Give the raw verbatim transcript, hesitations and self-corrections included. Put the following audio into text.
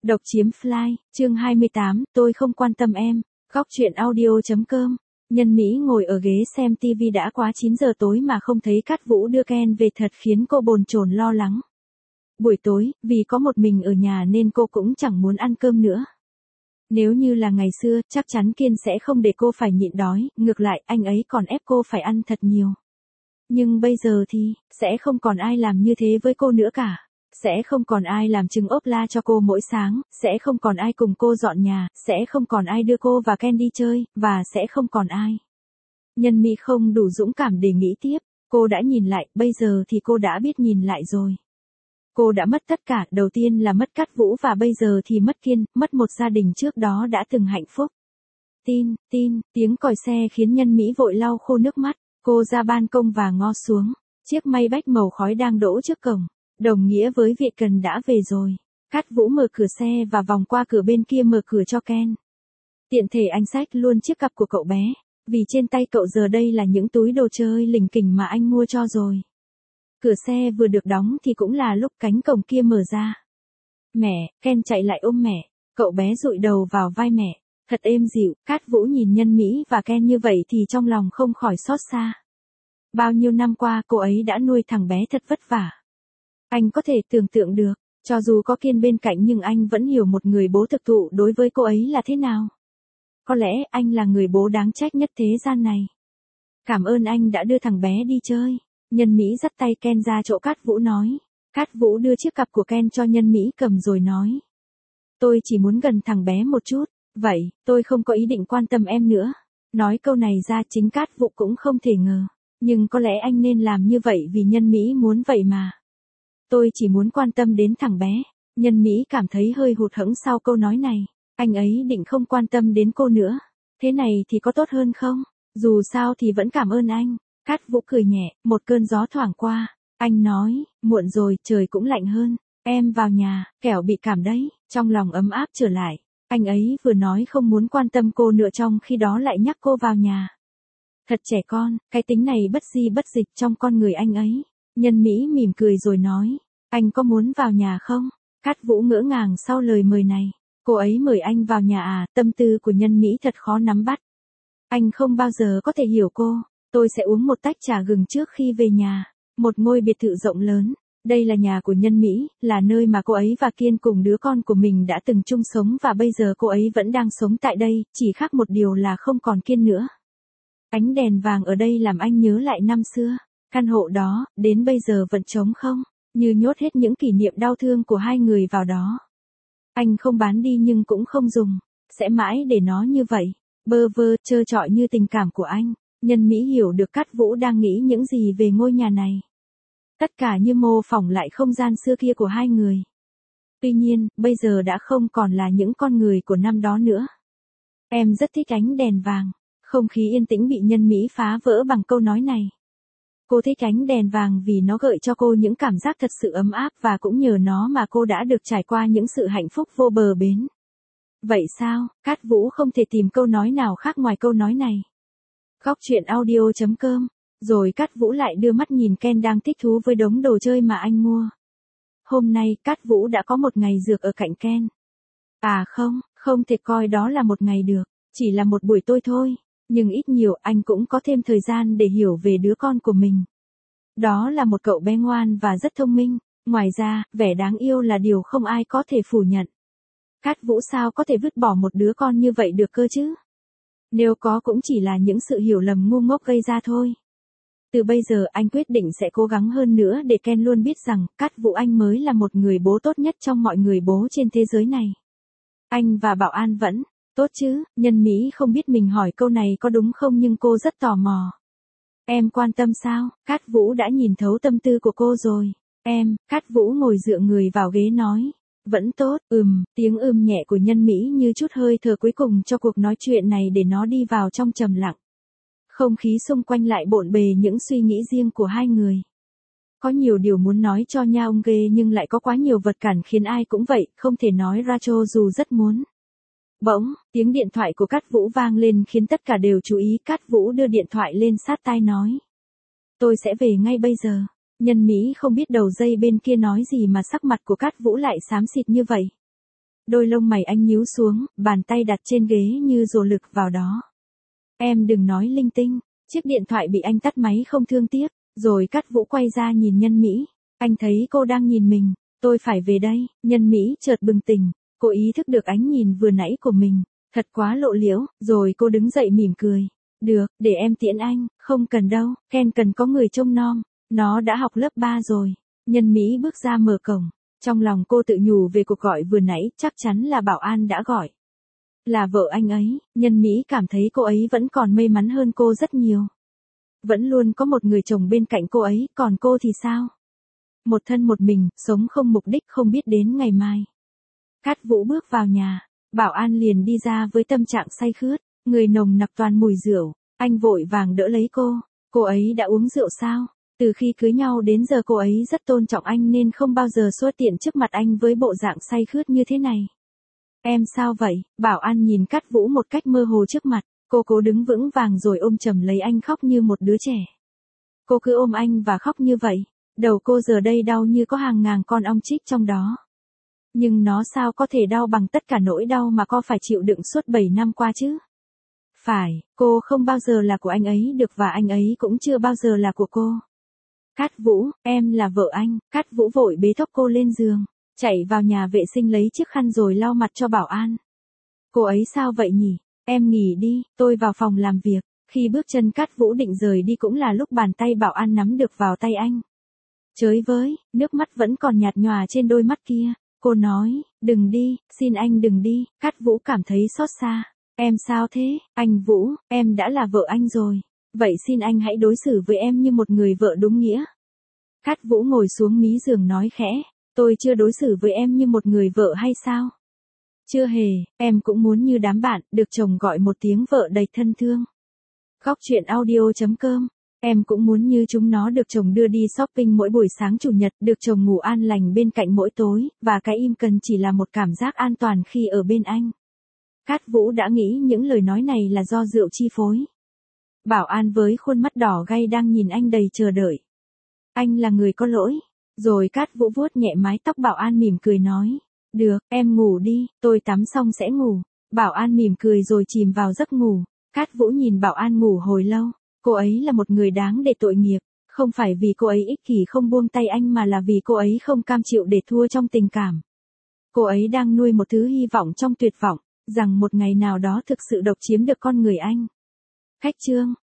Độc chiếm fly, chương hai mươi tám, tôi không quan tâm em, góc truyện audio.com. Nhân Mỹ ngồi ở ghế xem tivi đã quá chín giờ tối mà không thấy Cát Vũ đưa Ken về thật khiến cô bồn chồn lo lắng. Buổi tối, vì có một mình ở nhà nên cô cũng chẳng muốn ăn cơm nữa. Nếu như là ngày xưa, chắc chắn Kiên sẽ không để cô phải nhịn đói, ngược lại anh ấy còn ép cô phải ăn thật nhiều. Nhưng bây giờ thì, sẽ không còn ai làm như thế với cô nữa cả. Sẽ không còn ai làm trứng ốp la cho cô mỗi sáng, sẽ không còn ai cùng cô dọn nhà, sẽ không còn ai đưa cô và Ken đi chơi, và sẽ không còn ai. Nhân Mỹ không đủ dũng cảm để nghĩ tiếp, cô đã nhìn lại, bây giờ thì cô đã biết nhìn lại rồi. Cô đã mất tất cả, đầu tiên là mất Cát Vũ và bây giờ thì mất Kiên, mất một gia đình trước đó đã từng hạnh phúc. Tin, tin, tiếng còi xe khiến Nhân Mỹ vội lau khô nước mắt, cô ra ban công và ngó xuống, chiếc Maybach màu khói đang đỗ trước cổng. Đồng nghĩa với việc cần đã về rồi. Cát Vũ mở cửa xe và vòng qua cửa bên kia mở cửa cho Ken. Tiện thể anh xách luôn chiếc cặp của cậu bé, vì trên tay cậu giờ đây là những túi đồ chơi lỉnh kỉnh mà anh mua cho rồi. Cửa xe vừa được đóng thì cũng là lúc cánh cổng kia mở ra. Mẹ, Ken chạy lại ôm mẹ, cậu bé dụi đầu vào vai mẹ, thật êm dịu. Cát Vũ nhìn Nhân Mỹ và Ken như vậy thì trong lòng không khỏi xót xa. Bao nhiêu năm qua cô ấy đã nuôi thằng bé thật vất vả. Anh có thể tưởng tượng được, cho dù có Kiên bên cạnh nhưng anh vẫn hiểu một người bố thực thụ đối với cô ấy là thế nào. Có lẽ anh là người bố đáng trách nhất thế gian này. Cảm ơn anh đã đưa thằng bé đi chơi. Nhân Mỹ dắt tay Ken ra chỗ Cát Vũ nói. Cát Vũ đưa chiếc cặp của Ken cho Nhân Mỹ cầm rồi nói. Tôi chỉ muốn gần thằng bé một chút, vậy, tôi không có ý định quan tâm em nữa. Nói câu này ra chính Cát Vũ cũng không thể ngờ, nhưng có lẽ anh nên làm như vậy vì Nhân Mỹ muốn vậy mà. Tôi chỉ muốn quan tâm đến thằng bé. Nhân Mỹ cảm thấy hơi hụt hẫng sau câu nói này. Anh ấy định không quan tâm đến cô nữa. Thế này thì có tốt hơn không? Dù sao thì vẫn cảm ơn anh. Cát Vũ cười nhẹ, một cơn gió thoảng qua. Anh nói, muộn rồi, trời cũng lạnh hơn. Em vào nhà, kẻo bị cảm đấy. Trong lòng ấm áp trở lại. Anh ấy vừa nói không muốn quan tâm cô nữa trong khi đó lại nhắc cô vào nhà. Thật trẻ con, cái tính này bất di bất dịch trong con người anh ấy. Nhân Mỹ mỉm cười rồi nói, anh có muốn vào nhà không? Cát Vũ ngỡ ngàng sau lời mời này. Cô ấy mời anh vào nhà à? Tâm tư của Nhân Mỹ thật khó nắm bắt. Anh không bao giờ có thể hiểu cô. Tôi sẽ uống một tách trà gừng trước khi về nhà. Một ngôi biệt thự rộng lớn. Đây là nhà của Nhân Mỹ, là nơi mà cô ấy và Kiên cùng đứa con của mình đã từng chung sống và bây giờ cô ấy vẫn đang sống tại đây, chỉ khác một điều là không còn Kiên nữa. Ánh đèn vàng ở đây làm anh nhớ lại năm xưa. Căn hộ đó, đến bây giờ vẫn trống không, như nhốt hết những kỷ niệm đau thương của hai người vào đó. Anh không bán đi nhưng cũng không dùng, sẽ mãi để nó như vậy, bơ vơ, trơ trọi như tình cảm của anh. Nhân Mỹ hiểu được Cát Vũ đang nghĩ những gì về ngôi nhà này. Tất cả như mô phỏng lại không gian xưa kia của hai người. Tuy nhiên, bây giờ đã không còn là những con người của năm đó nữa. Em rất thích ánh đèn vàng, không khí yên tĩnh bị Nhân Mỹ phá vỡ bằng câu nói này. Cô thích ánh đèn vàng vì nó gợi cho cô những cảm giác thật sự ấm áp và cũng nhờ nó mà cô đã được trải qua những sự hạnh phúc vô bờ bến. Vậy sao? Cát Vũ không thể tìm câu nói nào khác ngoài câu nói này. Góc truyện audio.com. Rồi Cát Vũ lại đưa mắt nhìn Ken đang thích thú với đống đồ chơi mà anh mua. Hôm nay Cát Vũ đã có một ngày dược ở cạnh Ken. À không, không thể coi đó là một ngày được, chỉ là một buổi tối thôi. Nhưng ít nhiều anh cũng có thêm thời gian để hiểu về đứa con của mình. Đó là một cậu bé ngoan và rất thông minh. Ngoài ra, vẻ đáng yêu là điều không ai có thể phủ nhận. Cát Vũ sao có thể vứt bỏ một đứa con như vậy được cơ chứ? Nếu có cũng chỉ là những sự hiểu lầm ngu ngốc gây ra thôi. Từ bây giờ anh quyết định sẽ cố gắng hơn nữa để Ken luôn biết rằng Cát Vũ anh mới là một người bố tốt nhất trong mọi người bố trên thế giới này. Anh và Bảo An vẫn tốt chứ? Nhân Mỹ không biết mình hỏi câu này có đúng không nhưng cô rất tò mò. Em quan tâm sao? Cát Vũ đã nhìn thấu tâm tư của cô rồi. Em, Cát Vũ ngồi dựa người vào ghế nói. Vẫn tốt, ừm, tiếng ưm nhẹ của Nhân Mỹ như chút hơi thở cuối cùng cho cuộc nói chuyện này để nó đi vào trong trầm lặng. Không khí xung quanh lại bộn bề những suy nghĩ riêng của hai người. Có nhiều điều muốn nói cho nhau ghê nhưng lại có quá nhiều vật cản khiến ai cũng vậy, không thể nói ra cho dù rất muốn. Bỗng, tiếng điện thoại của Cát Vũ vang lên khiến tất cả đều chú ý. Cát Vũ đưa điện thoại lên sát tai nói. Tôi sẽ về ngay bây giờ. Nhân Mỹ không biết đầu dây bên kia nói gì mà sắc mặt của Cát Vũ lại xám xịt như vậy. Đôi lông mày anh nhíu xuống, bàn tay đặt trên ghế như dồn lực vào đó. Em đừng nói linh tinh. Chiếc điện thoại bị anh tắt máy không thương tiếc, rồi Cát Vũ quay ra nhìn Nhân Mỹ. Anh thấy cô đang nhìn mình. Tôi phải về đây. Nhân Mỹ chợt bừng tỉnh. Cô ý thức được ánh nhìn vừa nãy của mình. Thật quá lộ liễu. Rồi cô đứng dậy mỉm cười. Được, để em tiễn anh. Không cần đâu, Ken cần có người trông nom. Nó đã học lớp ba rồi. Nhân Mỹ bước ra mở cổng. Trong lòng cô tự nhủ về cuộc gọi vừa nãy, chắc chắn là bảo an đã gọi. Là vợ anh ấy. Nhân Mỹ cảm thấy cô ấy vẫn còn may mắn hơn cô rất nhiều. Vẫn luôn có một người chồng bên cạnh cô ấy, còn cô thì sao? Một thân một mình, sống không mục đích, không biết đến ngày mai. Cát Vũ bước vào nhà, bảo an liền đi ra với tâm trạng say khướt, người nồng nặc toàn mùi rượu. Anh vội vàng đỡ lấy cô. Cô ấy đã uống rượu sao? Từ khi cưới nhau đến giờ cô ấy rất tôn trọng anh nên không bao giờ xuất hiện trước mặt anh với bộ dạng say khướt như thế này. Em sao vậy? Bảo an nhìn Cát Vũ một cách mơ hồ trước mặt. Cô cố đứng vững vàng rồi ôm chầm lấy anh khóc như một đứa trẻ. Cô cứ ôm anh và khóc như vậy. Đầu cô giờ đây đau như có hàng ngàn con ong chích trong đó. Nhưng nó sao có thể đau bằng tất cả nỗi đau mà cô phải chịu đựng suốt bảy năm qua chứ? Phải, cô không bao giờ là của anh ấy được và anh ấy cũng chưa bao giờ là của cô. Cát Vũ, em là vợ anh. Cát Vũ vội bế thốc cô lên giường, chạy vào nhà vệ sinh lấy chiếc khăn rồi lau mặt cho bảo an. Cô ấy sao vậy nhỉ? Em nghỉ đi, tôi vào phòng làm việc. Khi bước chân Cát Vũ định rời đi cũng là lúc bàn tay bảo an nắm được vào tay anh. Chới với, nước mắt vẫn còn nhạt nhòa trên đôi mắt kia. Cô nói, đừng đi, xin anh đừng đi. Cát Vũ cảm thấy xót xa. Em sao thế? Anh Vũ, em đã là vợ anh rồi. Vậy xin anh hãy đối xử với em như một người vợ đúng nghĩa. Cát Vũ ngồi xuống mí giường nói khẽ. Tôi chưa đối xử với em như một người vợ hay sao? Chưa hề, em cũng muốn như đám bạn, được chồng gọi một tiếng vợ đầy thân thương. Góc truyện audio chấm com. Em cũng muốn như chúng nó được chồng đưa đi shopping mỗi buổi sáng chủ nhật, được chồng ngủ an lành bên cạnh mỗi tối, và cái im cần chỉ là một cảm giác an toàn khi ở bên anh. Cát Vũ đã nghĩ những lời nói này là do rượu chi phối. Bảo an với khuôn mắt đỏ gay đang nhìn anh đầy chờ đợi. Anh là người có lỗi. Rồi Cát Vũ vuốt nhẹ mái tóc bảo an mỉm cười nói. Được, em ngủ đi, tôi tắm xong sẽ ngủ. Bảo an mỉm cười rồi chìm vào giấc ngủ. Cát Vũ nhìn bảo an ngủ hồi lâu. Cô ấy là một người đáng để tội nghiệp. Không phải vì cô ấy ích kỷ không buông tay anh mà là vì cô ấy không cam chịu để thua trong tình cảm. Cô ấy đang nuôi một thứ hy vọng trong tuyệt vọng, rằng một ngày nào đó thực sự độc chiếm được con người anh. Khách chương.